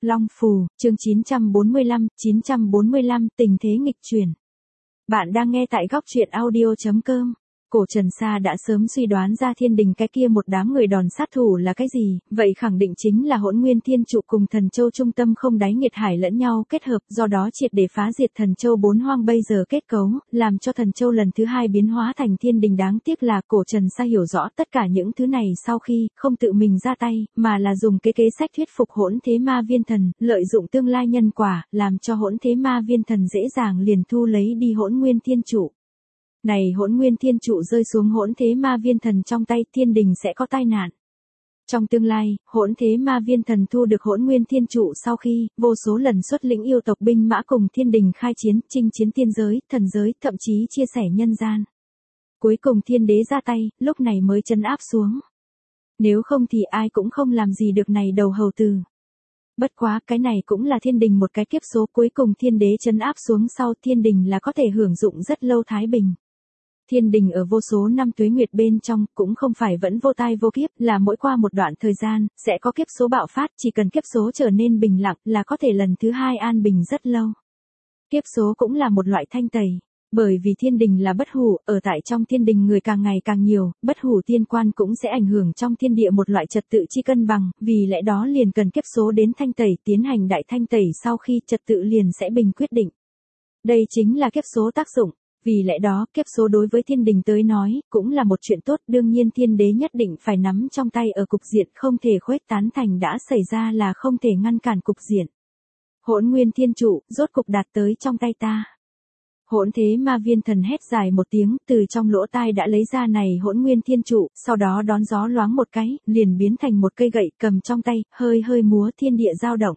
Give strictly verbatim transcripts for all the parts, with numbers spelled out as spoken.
Long Phù, chương chín trăm bốn mươi lăm, chín trăm bốn mươi lăm, tình thế nghịch chuyển. Bạn đang nghe tại góc truyện audio chấm com. Cổ Trần Sa đã sớm suy đoán ra thiên đình cái kia một đám người đòn sát thủ là cái gì, vậy khẳng định chính là Hỗn Nguyên Thiên Trụ cùng Thần Châu trung tâm không đáy nghiệt hải lẫn nhau kết hợp, do đó triệt để phá diệt Thần Châu bốn hoang bây giờ kết cấu, làm cho Thần Châu lần thứ hai biến hóa thành thiên đình. Đáng tiếc là Cổ Trần Sa hiểu rõ tất cả những thứ này sau khi không tự mình ra tay, mà là dùng cái kế sách thuyết phục Hỗn Thế Ma Viên Thần, lợi dụng tương lai nhân quả, làm cho Hỗn Thế Ma Viên Thần dễ dàng liền thu lấy đi Hỗn Nguyên Thiên Trụ. Này Hỗn Nguyên Thiên Trụ rơi xuống Hỗn Thế Ma Viên Thần trong tay, thiên đình sẽ có tai nạn. Trong tương lai, Hỗn Thế Ma Viên Thần thu được Hỗn Nguyên Thiên Trụ sau khi, vô số lần xuất lĩnh yêu tộc binh mã cùng thiên đình khai chiến, chinh chiến tiên giới, thần giới, thậm chí chia sẻ nhân gian. Cuối cùng thiên đế ra tay, lúc này mới trấn áp xuống. Nếu không thì ai cũng không làm gì được này đầu hầu tử. Bất quá, cái này cũng là thiên đình một cái kiếp số, cuối cùng thiên đế trấn áp xuống sau, thiên đình là có thể hưởng dụng rất lâu thái bình. Thiên đình ở vô số năm tuế nguyệt bên trong, cũng không phải vẫn vô tai vô kiếp, là mỗi qua một đoạn thời gian, sẽ có kiếp số bạo phát, chỉ cần kiếp số trở nên bình lặng, là có thể lần thứ hai an bình rất lâu. Kiếp số cũng là một loại thanh tẩy. Bởi vì thiên đình là bất hủ, ở tại trong thiên đình người càng ngày càng nhiều, bất hủ tiên quan cũng sẽ ảnh hưởng trong thiên địa một loại trật tự chi cân bằng, vì lẽ đó liền cần kiếp số đến thanh tẩy, tiến hành đại thanh tẩy, sau khi trật tự liền sẽ bình quyết định. Đây chính là kiếp số tác dụng. Vì lẽ đó, kiếp số đối với thiên đình tới nói, cũng là một chuyện tốt, đương nhiên thiên đế nhất định phải nắm trong tay ở cục diện, không thể khuếch tán thành đã xảy ra là không thể ngăn cản cục diện. Hỗn Nguyên Thiên Trụ, rốt cục đạt tới trong tay ta. Hỗn Thế Ma Viên Thần hét dài một tiếng, từ trong lỗ tai đã lấy ra này Hỗn Nguyên Thiên Trụ, sau đó đón gió loáng một cái, liền biến thành một cây gậy cầm trong tay, hơi hơi múa, thiên địa dao động.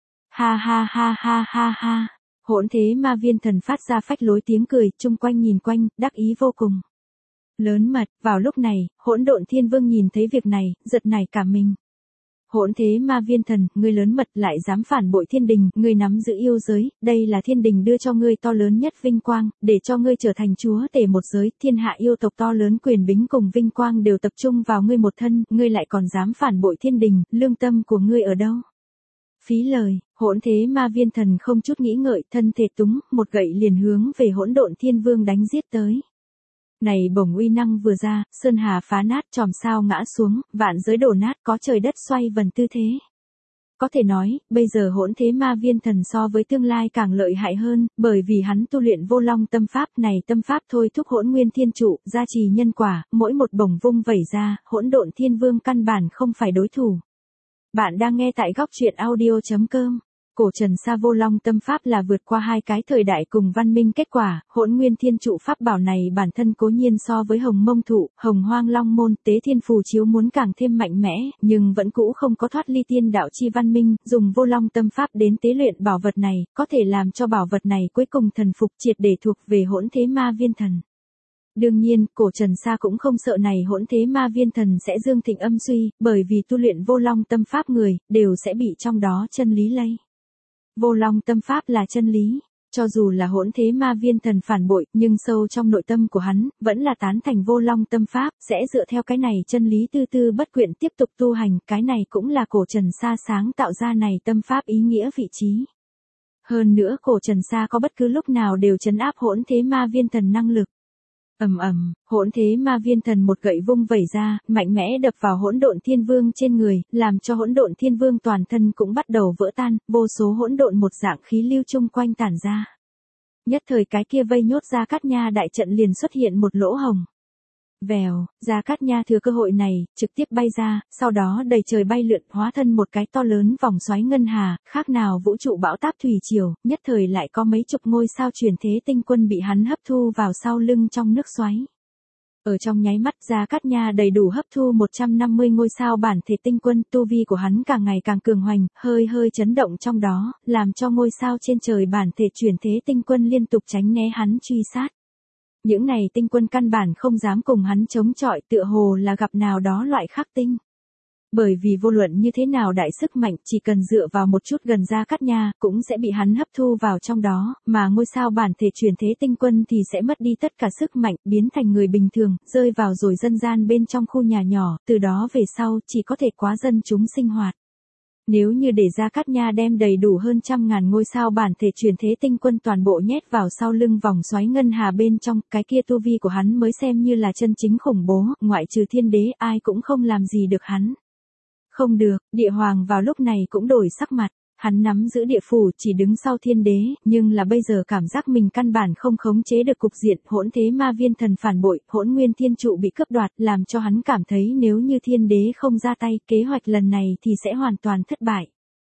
Ha ha ha ha ha ha. Hỗn Thế Ma Viên Thần phát ra phách lối tiếng cười, chung quanh nhìn quanh, đắc ý vô cùng. Lớn mật, vào lúc này, Hỗn Độn Thiên Vương nhìn thấy việc này, giật nảy cả mình. Hỗn Thế Ma Viên Thần, ngươi lớn mật lại dám phản bội thiên đình, ngươi nắm giữ yêu giới, đây là thiên đình đưa cho ngươi to lớn nhất vinh quang, để cho ngươi trở thành chúa tể một giới, thiên hạ yêu tộc to lớn quyền bính cùng vinh quang đều tập trung vào ngươi một thân, ngươi lại còn dám phản bội thiên đình, lương tâm của ngươi ở đâu? Phí lời, Hỗn Thế Ma Viên Thần không chút nghĩ ngợi, thân thể túng, một gậy liền hướng về Hỗn Độn Thiên Vương đánh giết tới. Này bổng uy năng vừa ra, sơn hà phá nát, chòm sao ngã xuống, vạn giới đổ nát, có trời đất xoay vần tư thế. Có thể nói, bây giờ Hỗn Thế Ma Viên Thần so với tương lai càng lợi hại hơn, bởi vì hắn tu luyện Vô Long tâm pháp, này tâm pháp thôi thúc Hỗn Nguyên Thiên Trụ, gia trì nhân quả, mỗi một bổng vung vẩy ra, Hỗn Độn Thiên Vương căn bản không phải đối thủ. Bạn đang nghe tại góc truyện audio chấm com. Cổ Trần Sa Vô Long tâm pháp là vượt qua hai cái thời đại cùng văn minh kết quả, Hỗn Nguyên Thiên Trụ pháp bảo này bản thân cố nhiên so với Hồng Mông Thụ, Hồng Hoang Long Môn, Tế Thiên Phù Chiếu muốn càng thêm mạnh mẽ, nhưng vẫn cũ không có thoát ly tiên đạo chi văn minh, dùng Vô Long tâm pháp đến tế luyện bảo vật này, có thể làm cho bảo vật này cuối cùng thần phục triệt để thuộc về Hỗn Thế Ma Viên Thần. Đương nhiên, Cổ Trần Sa cũng không sợ này Hỗn Thế Ma Viên Thần sẽ dương thịnh âm suy, bởi vì tu luyện Vô Long tâm pháp người, đều sẽ bị trong đó chân lý lây. Vô Long tâm pháp là chân lý, cho dù là Hỗn Thế Ma Viên Thần phản bội, nhưng sâu trong nội tâm của hắn, vẫn là tán thành Vô Long tâm pháp, sẽ dựa theo cái này chân lý tư tư bất quyện tiếp tục tu hành, cái này cũng là Cổ Trần Sa sáng tạo ra này tâm pháp ý nghĩa vị trí. Hơn nữa Cổ Trần Sa có bất cứ lúc nào đều trấn áp Hỗn Thế Ma Viên Thần năng lực. Ầm ầm, Hỗn Thế Ma Viên Thần một gậy vung vẩy ra, mạnh mẽ đập vào Hỗn Độn Thiên Vương trên người, làm cho Hỗn Độn Thiên Vương toàn thân cũng bắt đầu vỡ tan, vô số hỗn độn một dạng khí lưu chung quanh tản ra. Nhất thời cái kia vây nhốt Gia Cát Nha đại trận liền xuất hiện một lỗ hổng. Vèo, Gia Cát Nha thừa cơ hội này, trực tiếp bay ra, sau đó đầy trời bay lượn, hóa thân một cái to lớn vòng xoáy ngân hà, khác nào vũ trụ bão táp thủy triều, nhất thời lại có mấy chục ngôi sao truyền thế tinh quân bị hắn hấp thu vào sau lưng trong nước xoáy. Ở trong nháy mắt Gia Cát Nha đầy đủ hấp thu một trăm năm mươi ngôi sao bản thể tinh quân, tu vi của hắn càng ngày càng cường hoành, hơi hơi chấn động trong đó, làm cho ngôi sao trên trời bản thể truyền thế tinh quân liên tục tránh né hắn truy sát. Những này tinh quân căn bản không dám cùng hắn chống chọi, tựa hồ là gặp nào đó loại khắc tinh. Bởi vì vô luận như thế nào đại sức mạnh, chỉ cần dựa vào một chút gần Gia Cát Nha, cũng sẽ bị hắn hấp thu vào trong đó, mà ngôi sao bản thể truyền thế tinh quân thì sẽ mất đi tất cả sức mạnh, biến thành người bình thường, rơi vào rồi dân gian bên trong khu nhà nhỏ, từ đó về sau, chỉ có thể quá dân chúng sinh hoạt. Nếu như để Gia Cát Nha đem đầy đủ hơn trăm ngàn ngôi sao bản thể truyền thế tinh quân toàn bộ nhét vào sau lưng vòng xoáy ngân hà bên trong, cái kia tu vi của hắn mới xem như là chân chính khủng bố, ngoại trừ thiên đế ai cũng không làm gì được hắn. Không được, địa hoàng vào lúc này cũng đổi sắc mặt. Hắn nắm giữ địa phủ chỉ đứng sau thiên đế, nhưng là bây giờ cảm giác mình căn bản không khống chế được cục diện, hỗn thế ma viên thần phản bội, hỗn nguyên thiên trụ bị cướp đoạt, làm cho hắn cảm thấy nếu như thiên đế không ra tay, kế hoạch lần này thì sẽ hoàn toàn thất bại.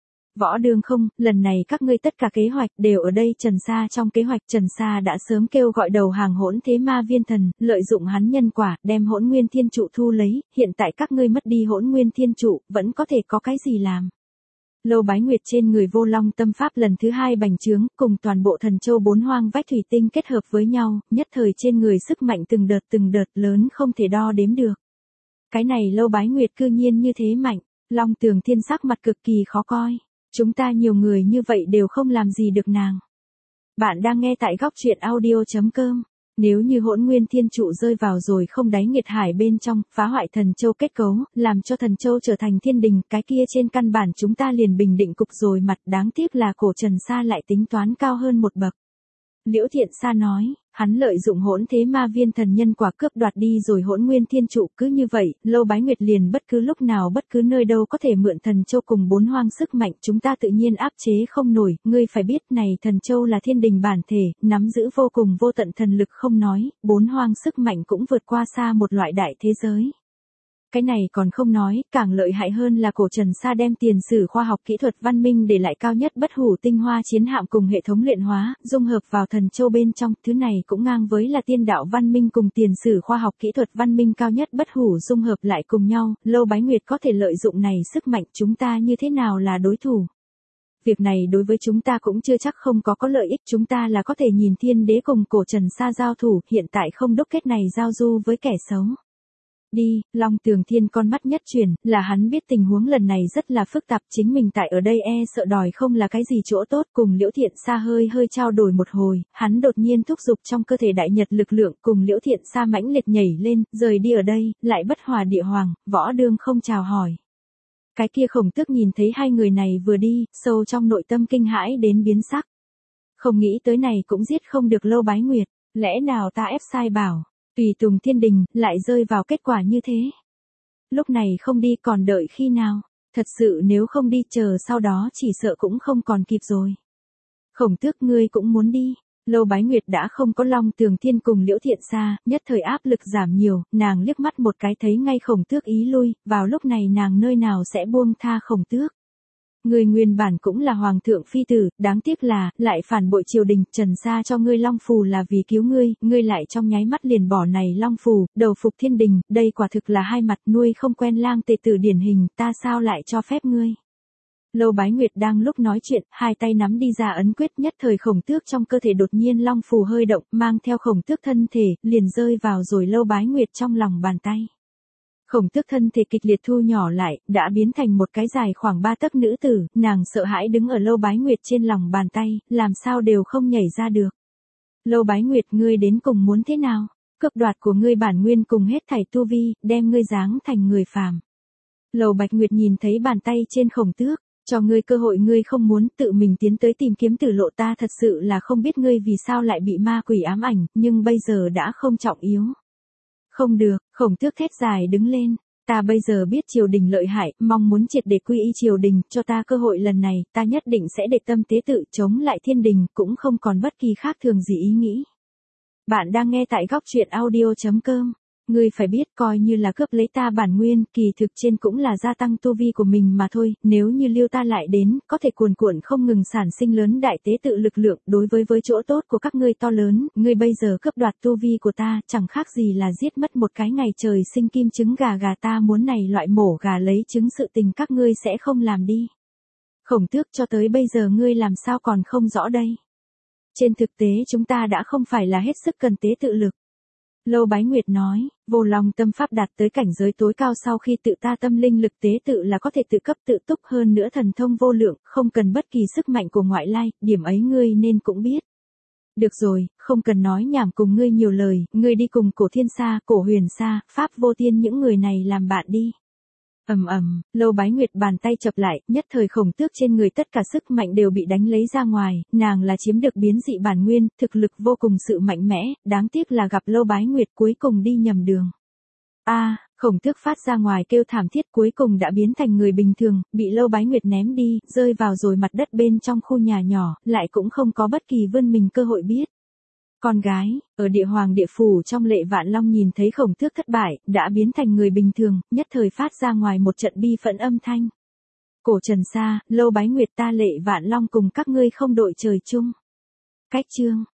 Võ Đường không, lần này các ngươi tất cả kế hoạch đều ở đây Trần Sa trong kế hoạch Trần Sa đã sớm kêu gọi đầu hàng hỗn thế ma viên thần, lợi dụng hắn nhân quả, đem hỗn nguyên thiên trụ thu lấy, hiện tại các ngươi mất đi hỗn nguyên thiên trụ, vẫn có thể có cái gì làm. Lâu Bái Nguyệt trên người vô long tâm pháp lần thứ hai bành trướng, cùng toàn bộ thần châu bốn hoang vách thủy tinh kết hợp với nhau, nhất thời trên người sức mạnh từng đợt từng đợt lớn không thể đo đếm được. Cái này Lâu Bái Nguyệt cư nhiên như thế mạnh, Long Tường Thiên sắc mặt cực kỳ khó coi. Chúng ta nhiều người như vậy đều không làm gì được nàng. Bạn đang nghe tại góc truyện audio chấm com. Nếu như hỗn nguyên thiên trụ rơi vào rồi không đáy nghiệt hải bên trong, phá hoại thần châu kết cấu, làm cho thần châu trở thành thiên đình, cái kia trên căn bản chúng ta liền bình định cục rồi mặt, đáng tiếc là cổ Trần Sa lại tính toán cao hơn một bậc. Liễu Thiện Sa nói, hắn lợi dụng hỗn thế ma viên thần nhân quả cướp đoạt đi rồi hỗn nguyên thiên trụ, cứ như vậy, Lâu Bái Nguyệt liền bất cứ lúc nào bất cứ nơi đâu có thể mượn thần châu cùng bốn hoang sức mạnh, chúng ta tự nhiên áp chế không nổi, ngươi phải biết này thần châu là thiên đình bản thể, nắm giữ vô cùng vô tận thần lực không nói, bốn hoang sức mạnh cũng vượt qua xa một loại đại thế giới. Cái này còn không nói, càng lợi hại hơn là cổ Trần Sa đem tiền sử khoa học kỹ thuật văn minh để lại cao nhất bất hủ tinh hoa chiến hạm cùng hệ thống luyện hóa, dung hợp vào thần châu bên trong, thứ này cũng ngang với là tiên đạo văn minh cùng tiền sử khoa học kỹ thuật văn minh cao nhất bất hủ dung hợp lại cùng nhau, Lâu Bái Nguyệt có thể lợi dụng này sức mạnh chúng ta như thế nào là đối thủ. Việc này đối với chúng ta cũng chưa chắc không có có lợi ích, chúng ta là có thể nhìn thiên đế cùng cổ Trần Sa giao thủ, hiện tại không đúc kết này giao du với kẻ xấu. Đi, Long Tường Thiên con mắt nhất chuyển, là hắn biết tình huống lần này rất là phức tạp, chính mình tại ở đây e sợ đòi không là cái gì chỗ tốt, cùng Liễu Thiện Sa hơi hơi trao đổi một hồi, hắn đột nhiên thúc giục trong cơ thể đại nhật lực lượng, cùng Liễu Thiện Sa mãnh liệt nhảy lên, rời đi ở đây, lại bất hòa địa hoàng, Võ Đường không chào hỏi. Cái kia Khổng Tước nhìn thấy hai người này vừa đi, sâu trong nội tâm kinh hãi đến biến sắc. Không nghĩ tới này cũng giết không được Lâu Bái Nguyệt, lẽ nào ta ép sai bảo. Tùy tùng thiên đình, lại rơi vào kết quả như thế. Lúc này không đi còn đợi khi nào, thật sự nếu không đi chờ sau đó chỉ sợ cũng không còn kịp rồi. Khổng Tước ngươi cũng muốn đi, Lâu Bái Nguyệt đã không có Long Tường Thiên cùng Liễu Thiện Sa, nhất thời áp lực giảm nhiều, nàng liếc mắt một cái thấy ngay Khổng Tước ý lui, vào lúc này nàng nơi nào sẽ buông tha Khổng Tước. Ngươi nguyên bản cũng là hoàng thượng phi tử, đáng tiếc là, lại phản bội triều đình, Trần Sa cho ngươi long phù là vì cứu ngươi, ngươi lại trong nháy mắt liền bỏ này long phù, đầu phục thiên đình, đây quả thực là hai mặt nuôi không quen lang tệ tử điển hình, ta sao lại cho phép ngươi. Lâu Bái Nguyệt đang lúc nói chuyện, hai tay nắm đi ra ấn quyết, nhất thời Khổng Tước trong cơ thể đột nhiên long phù hơi động, mang theo Khổng Tước thân thể, liền rơi vào rồi Lâu Bái Nguyệt trong lòng bàn tay. Khổng Tước thân thể kịch liệt thu nhỏ lại, đã biến thành một cái dài khoảng ba tấc nữ tử, nàng sợ hãi đứng ở Lâu Bái Nguyệt trên lòng bàn tay, làm sao đều không nhảy ra được. Lâu Bái Nguyệt ngươi đến cùng muốn thế nào? Cướp đoạt của ngươi bản nguyên cùng hết thảy tu vi, đem ngươi giáng thành người phàm. Lâu Bạch Nguyệt nhìn thấy bàn tay trên Khổng Tước, cho ngươi cơ hội ngươi không muốn tự mình tiến tới tìm kiếm tử lộ, ta thật sự là không biết ngươi vì sao lại bị ma quỷ ám ảnh, nhưng bây giờ đã không trọng yếu. Không được, Khổng Tước thét dài đứng lên, ta bây giờ biết triều đình lợi hại, mong muốn triệt để quy y triều đình, cho ta cơ hội lần này, ta nhất định sẽ để tâm tế tự chống lại thiên đình, cũng không còn bất kỳ khác thường gì ý nghĩ. Bạn đang nghe tại góc truyện audio chấm com. Ngươi phải biết coi như là cướp lấy ta bản nguyên, kỳ thực trên cũng là gia tăng tu vi của mình mà thôi, nếu như lưu ta lại đến, có thể cuồn cuộn không ngừng sản sinh lớn đại tế tự lực lượng, đối với với chỗ tốt của các ngươi to lớn, ngươi bây giờ cướp đoạt tu vi của ta, chẳng khác gì là giết mất một cái ngày trời sinh kim trứng gà gà ta muốn này loại mổ gà lấy trứng sự tình các ngươi sẽ không làm đi. Khổng Tước cho tới bây giờ ngươi làm sao còn không rõ đây. Trên thực tế chúng ta đã không phải là hết sức cần tế tự lực. Lâu Bái Nguyệt nói, vô long tâm pháp đạt tới cảnh giới tối cao sau khi tự ta tâm linh lực tế tự là có thể tự cấp tự túc, hơn nữa thần thông vô lượng, không cần bất kỳ sức mạnh của ngoại lai, điểm ấy ngươi nên cũng biết. Được rồi, không cần nói nhảm cùng ngươi nhiều lời, ngươi đi cùng Cổ Thiên Sa, Cổ Huyền Sa, Pháp Vô Tiên những người này làm bạn đi. Ầm ầm, Lâu Bái Nguyệt bàn tay chập lại, nhất thời Khổng Tước trên người tất cả sức mạnh đều bị đánh lấy ra ngoài, nàng là chiếm được biến dị bản nguyên, thực lực vô cùng sự mạnh mẽ, đáng tiếc là gặp Lâu Bái Nguyệt cuối cùng đi nhầm đường. A, Khổng Tước phát ra ngoài kêu thảm thiết, cuối cùng đã biến thành người bình thường, bị Lâu Bái Nguyệt ném đi, rơi vào rồi mặt đất bên trong khu nhà nhỏ, lại cũng không có bất kỳ vươn mình cơ hội biết. Con gái, ở địa hoàng địa phủ trong Lệ Vạn Long nhìn thấy Khổng Tước thất bại, đã biến thành người bình thường, nhất thời phát ra ngoài một trận bi phẫn âm thanh. Cổ Trần Sa, Lâu Bái Nguyệt ta Lệ Vạn Long cùng các ngươi không đội trời chung. Cách chương